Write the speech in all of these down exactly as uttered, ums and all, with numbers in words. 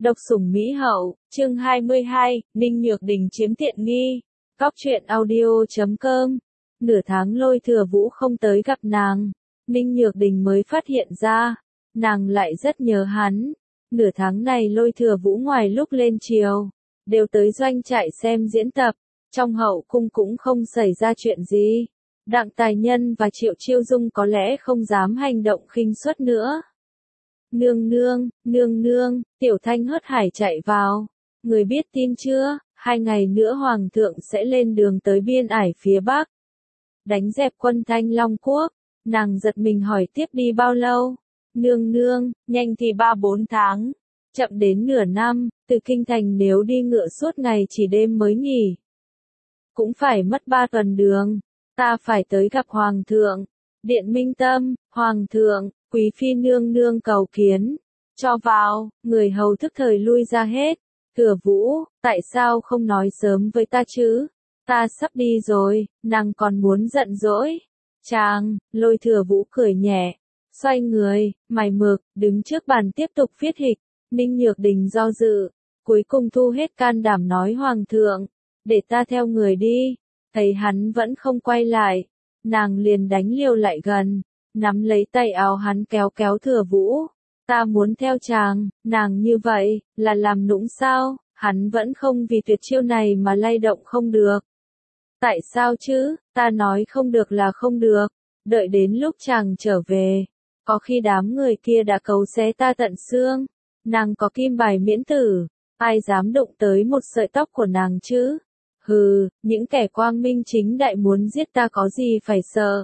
Độc sủng Mỹ hậu, chương hai mươi hai, Ninh Nhược Đình chiếm tiện nghi. Góc truyện audio chấm com. Nửa tháng Lôi Thừa Vũ không tới gặp nàng, Ninh Nhược Đình mới phát hiện ra, nàng lại rất nhớ hắn. Nửa tháng này Lôi Thừa Vũ ngoài lúc lên triều, đều tới doanh trại xem diễn tập, trong hậu cung cũng không xảy ra chuyện gì. Đặng Tài Nhân và Triệu Chiêu Dung có lẽ không dám hành động khinh suất nữa. Nương nương, nương nương, Tiểu Thanh hớt hải chạy vào. Người biết tin chưa, hai ngày nữa Hoàng thượng sẽ lên đường tới biên ải phía Bắc. Đánh dẹp quân Thanh Long Quốc. Nàng giật mình hỏi tiếp đi bao lâu? Nương nương, nhanh thì ba bốn tháng. Chậm đến nửa năm, từ Kinh Thành nếu đi ngựa suốt ngày chỉ đêm mới nghỉ. Cũng phải mất ba tuần đường. Ta phải tới gặp Hoàng thượng. Điện Minh Tâm, Hoàng thượng, Quý phi nương nương cầu kiến. Cho vào, người hầu thức thời lui ra hết. Thừa Vũ, tại sao không nói sớm với ta chứ? Ta sắp đi rồi, nàng còn muốn giận dỗi. Chàng, Lôi Thừa Vũ cười nhẹ. Xoay người, mày mực, đứng trước bàn tiếp tục viết hịch. Ninh Nhược Đình do dự. Cuối cùng thu hết can đảm nói Hoàng thượng. Để ta theo người đi. Thấy hắn vẫn không quay lại. Nàng liền đánh liều lại gần. Nắm lấy tay áo hắn kéo kéo Thừa Vũ. Ta muốn theo chàng, nàng như vậy, là làm nũng sao? Hắn vẫn không vì tuyệt chiêu này mà lay động không được. Tại sao chứ, ta nói không được là không được. Đợi đến lúc chàng trở về, có khi đám người kia đã cấu xé ta tận xương. Nàng có kim bài miễn tử, ai dám đụng tới một sợi tóc của nàng chứ? Hừ, những kẻ quang minh chính đại muốn giết ta có gì phải sợ.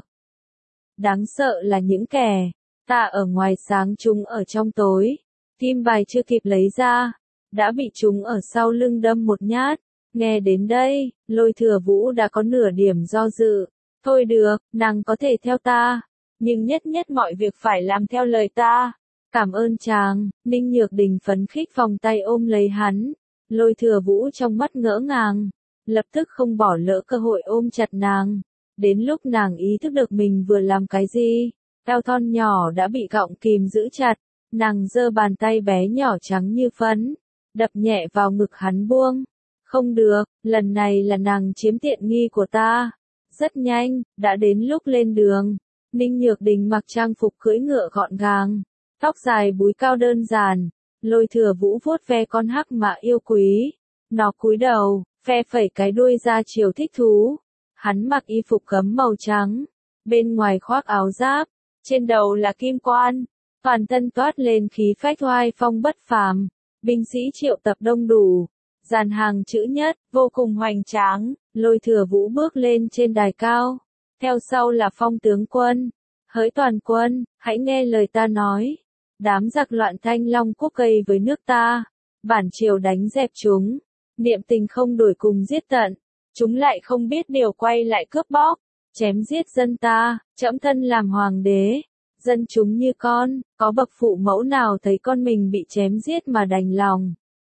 Đáng sợ là những kẻ, ta ở ngoài sáng chúng ở trong tối. Kim bài chưa kịp lấy ra, đã bị chúng ở sau lưng đâm một nhát. Nghe đến đây, Lôi Thừa Vũ đã có nửa điểm do dự. Thôi được, nàng có thể theo ta, nhưng nhất nhất mọi việc phải làm theo lời ta. Cảm ơn chàng, Ninh Nhược Đình phấn khích vòng tay ôm lấy hắn. Lôi Thừa Vũ trong mắt ngỡ ngàng, lập tức không bỏ lỡ cơ hội ôm chặt nàng. Đến lúc nàng ý thức được mình vừa làm cái gì, eo thon nhỏ đã bị gọng kìm giữ chặt, nàng giơ bàn tay bé nhỏ trắng như phấn, đập nhẹ vào ngực hắn buông. Không được, lần này là nàng chiếm tiện nghi của ta. Rất nhanh, đã đến lúc lên đường. Ninh Nhược Đình mặc trang phục cưỡi ngựa gọn gàng, tóc dài búi cao đơn giản. Lôi Thừa Vũ vuốt ve con hắc mã yêu quý. Nó cúi đầu, phe phẩy cái đuôi ra chiều thích thú. Hắn mặc y phục gấm màu trắng, bên ngoài khoác áo giáp, trên đầu là kim quan, toàn thân toát lên khí phách oai phong bất phàm. Binh sĩ triệu tập đông đủ, dàn hàng chữ nhất, vô cùng hoành tráng. Lôi Thừa Vũ bước lên trên đài cao, theo sau là phong tướng quân. Hỡi toàn quân, hãy nghe lời ta nói. Đám giặc loạn Thanh Long Quốc gây với nước ta, bản triều đánh dẹp chúng, niệm tình không đổi cùng giết tận. Chúng lại không biết điều quay lại cướp bóc, chém giết dân ta, trẫm thân làm hoàng đế, dân chúng như con, có bậc phụ mẫu nào thấy con mình bị chém giết mà đành lòng.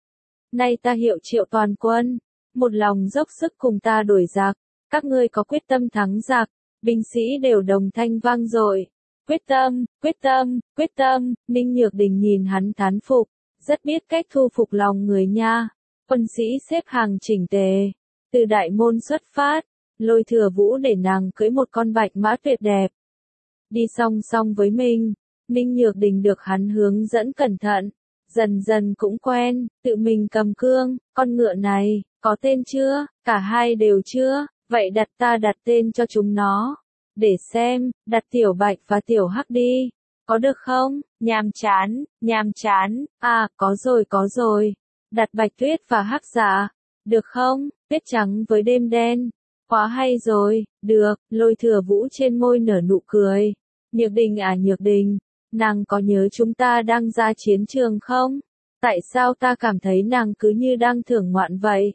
Nay ta hiệu triệu toàn quân, một lòng dốc sức cùng ta đuổi giặc, các ngươi có quyết tâm thắng giặc, binh sĩ đều đồng thanh vang dội. Quyết tâm, quyết tâm, quyết tâm. Ninh Nhược Đình nhìn hắn thán phục, rất biết cách thu phục lòng người nha. Quân sĩ xếp hàng chỉnh tề. Từ đại môn xuất phát, Lôi Thừa Vũ để nàng cưỡi một con bạch mã tuyệt đẹp. Đi song song với mình, Ninh Nhược Đình được hắn hướng dẫn cẩn thận, dần dần cũng quen, tự mình cầm cương. Con ngựa này, có tên chưa? Cả hai đều chưa, vậy đặt ta đặt tên cho chúng nó. Để xem, đặt Tiểu Bạch và Tiểu Hắc đi, có được không? Nhàm chán, nhàm chán, à, có rồi có rồi, đặt Bạch Tuyết và Hắc Dạ, được không? Tuyết trắng với đêm đen, quá hay rồi. Được. Lôi Thừa Vũ trên môi nở nụ cười. Nhược Đình à Nhược Đình, nàng có nhớ chúng ta đang ra chiến trường không? Tại sao ta cảm thấy nàng cứ như đang thưởng ngoạn vậy?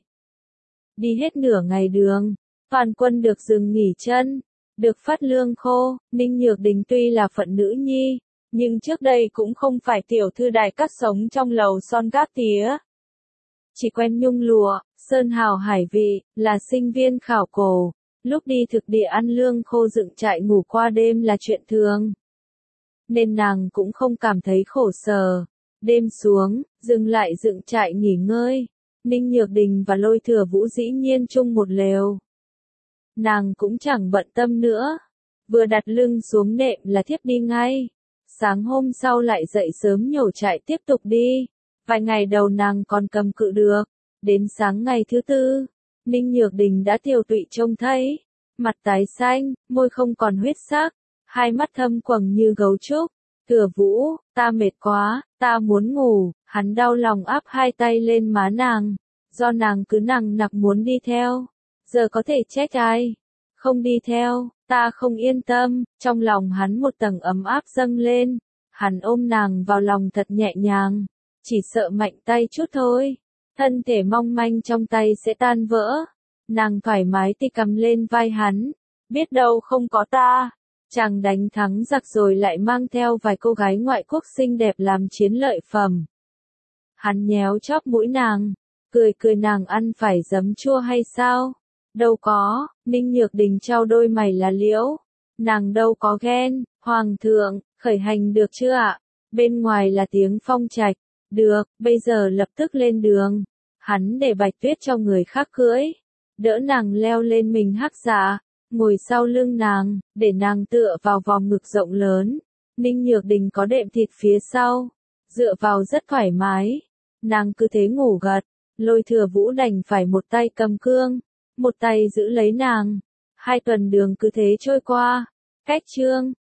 Đi hết nửa ngày đường, toàn quân được dừng nghỉ chân, được phát lương khô. Ninh Nhược Đình tuy là phận nữ nhi, nhưng trước đây cũng không phải tiểu thư đài cát sống trong lầu son gác tía. Chỉ quen nhung lụa, sơn hào hải vị, là sinh viên khảo cổ. Lúc đi thực địa ăn lương khô dựng trại ngủ qua đêm là chuyện thường. Nên nàng cũng không cảm thấy khổ sở. Đêm xuống, dừng lại dựng trại nghỉ ngơi. Ninh Nhược Đình và Lôi Thừa Vũ dĩ nhiên chung một lều. Nàng cũng chẳng bận tâm nữa. Vừa đặt lưng xuống nệm là thiếp đi ngay. Sáng hôm sau lại dậy sớm nhổ trại tiếp tục đi. Vài ngày đầu nàng còn cầm cự được. Đến sáng ngày thứ tư, Ninh Nhược Đình đã tiều tụy trông thấy. Mặt tái xanh, môi không còn huyết sắc, hai mắt thâm quầng như gấu trúc. Thừa Vũ, ta mệt quá, ta muốn ngủ. Hắn đau lòng áp hai tay lên má nàng. Do nàng cứ nằng nặc muốn đi theo. Giờ có thể trách ai? Không đi theo, ta không yên tâm. Trong lòng hắn một tầng ấm áp dâng lên. Hắn ôm nàng vào lòng thật nhẹ nhàng. Chỉ sợ mạnh tay chút thôi. Thân thể mong manh trong tay sẽ tan vỡ. Nàng thoải mái thì cầm lên vai hắn. Biết đâu không có ta. Chàng đánh thắng giặc rồi lại mang theo vài cô gái ngoại quốc xinh đẹp làm chiến lợi phẩm. Hắn nhéo chóp mũi nàng. Cười cười nàng ăn phải giấm chua hay sao? Đâu có, Ninh Nhược Đình trao đôi mày lá liễu. Nàng đâu có ghen, Hoàng thượng, khởi hành được chưa ạ? Bên ngoài là tiếng phong trạch. Được, bây giờ lập tức lên đường. Hắn để Bạch Tuyết cho người khác cưỡi. Đỡ nàng leo lên mình hắc dạ. Ngồi sau lưng nàng, để nàng tựa vào vòng ngực rộng lớn. Ninh Nhược Đình có đệm thịt phía sau. Dựa vào rất thoải mái. Nàng cứ thế ngủ gật. Lôi Thừa Vũ đành phải một tay cầm cương. Một tay giữ lấy nàng. Hai tuần đường cứ thế trôi qua. Cách chương